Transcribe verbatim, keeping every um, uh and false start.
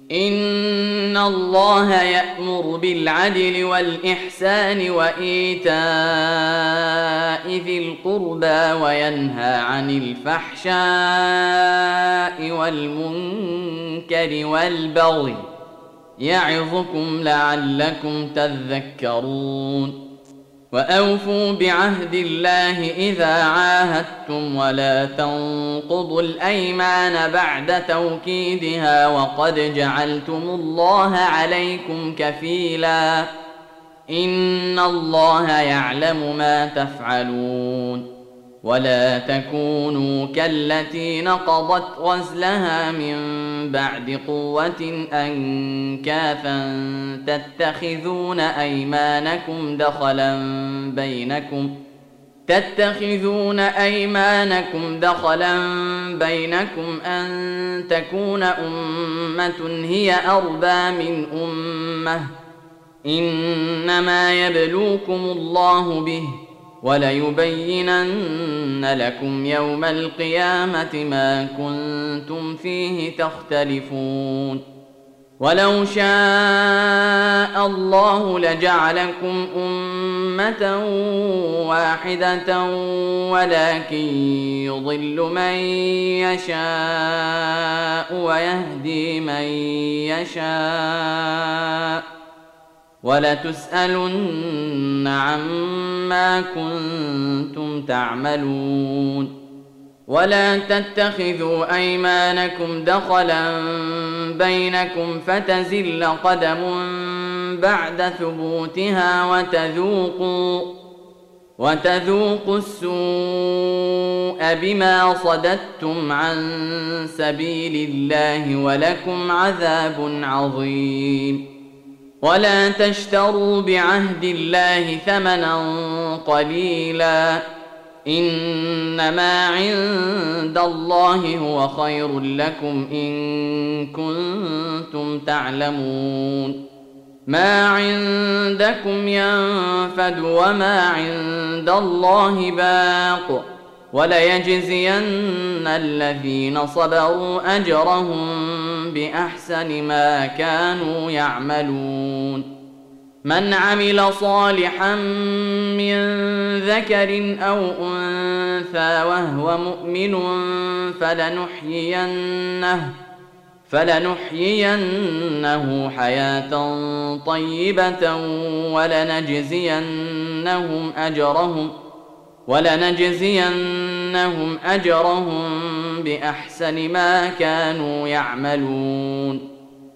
إن الله يأمر بالعدل والإحسان وإيتاء ذي القربى وينهى عن الفحشاء والمنكر والبغي يعظكم لعلكم تذكرون وأوفوا بعهد الله إذا عاهدتم ولا تنقضوا الأيمان بعد توكيدها وقد جعلتم الله عليكم كفيلا إن الله يعلم ما تفعلون ولا تكونوا كالتي نقضت غزلها من بعد قوة أنكاثا تتخذون أيمانكم دخلا بينكم تتخذون أيمانكم دخلا بينكم أن تكون أمة هي أربى من أمة إنما يبلوكم الله به وليبينن لكم يوم القيامة ما كنتم فيه تختلفون ولو شاء الله لجعلكم أمة واحدة ولكن يضل من يشاء ويهدي من يشاء ولتسألن عما كنتم تعملون ولا تتخذوا أيمانكم دخلا بينكم فتزل قدم بعد ثبوتها وتذوقوا وتذوقوا السوء بما صددتم عن سبيل الله ولكم عذاب عظيم ولا تشتروا بعهد الله ثمنا قليلا إنما عند الله هو خير لكم إن كنتم تعلمون ما عندكم ينفد وما عند الله باق وليجزين الذين صبروا أجرهم بأحسن ما كانوا يعملون من عمل صالحا من ذكر أو أنثى وهو مؤمن فلنحيينه فلنحيينه حياة طيبة ولنجزينهم أجرهم ولنجزينهم أجرهم بأحسن ما كانوا يعملون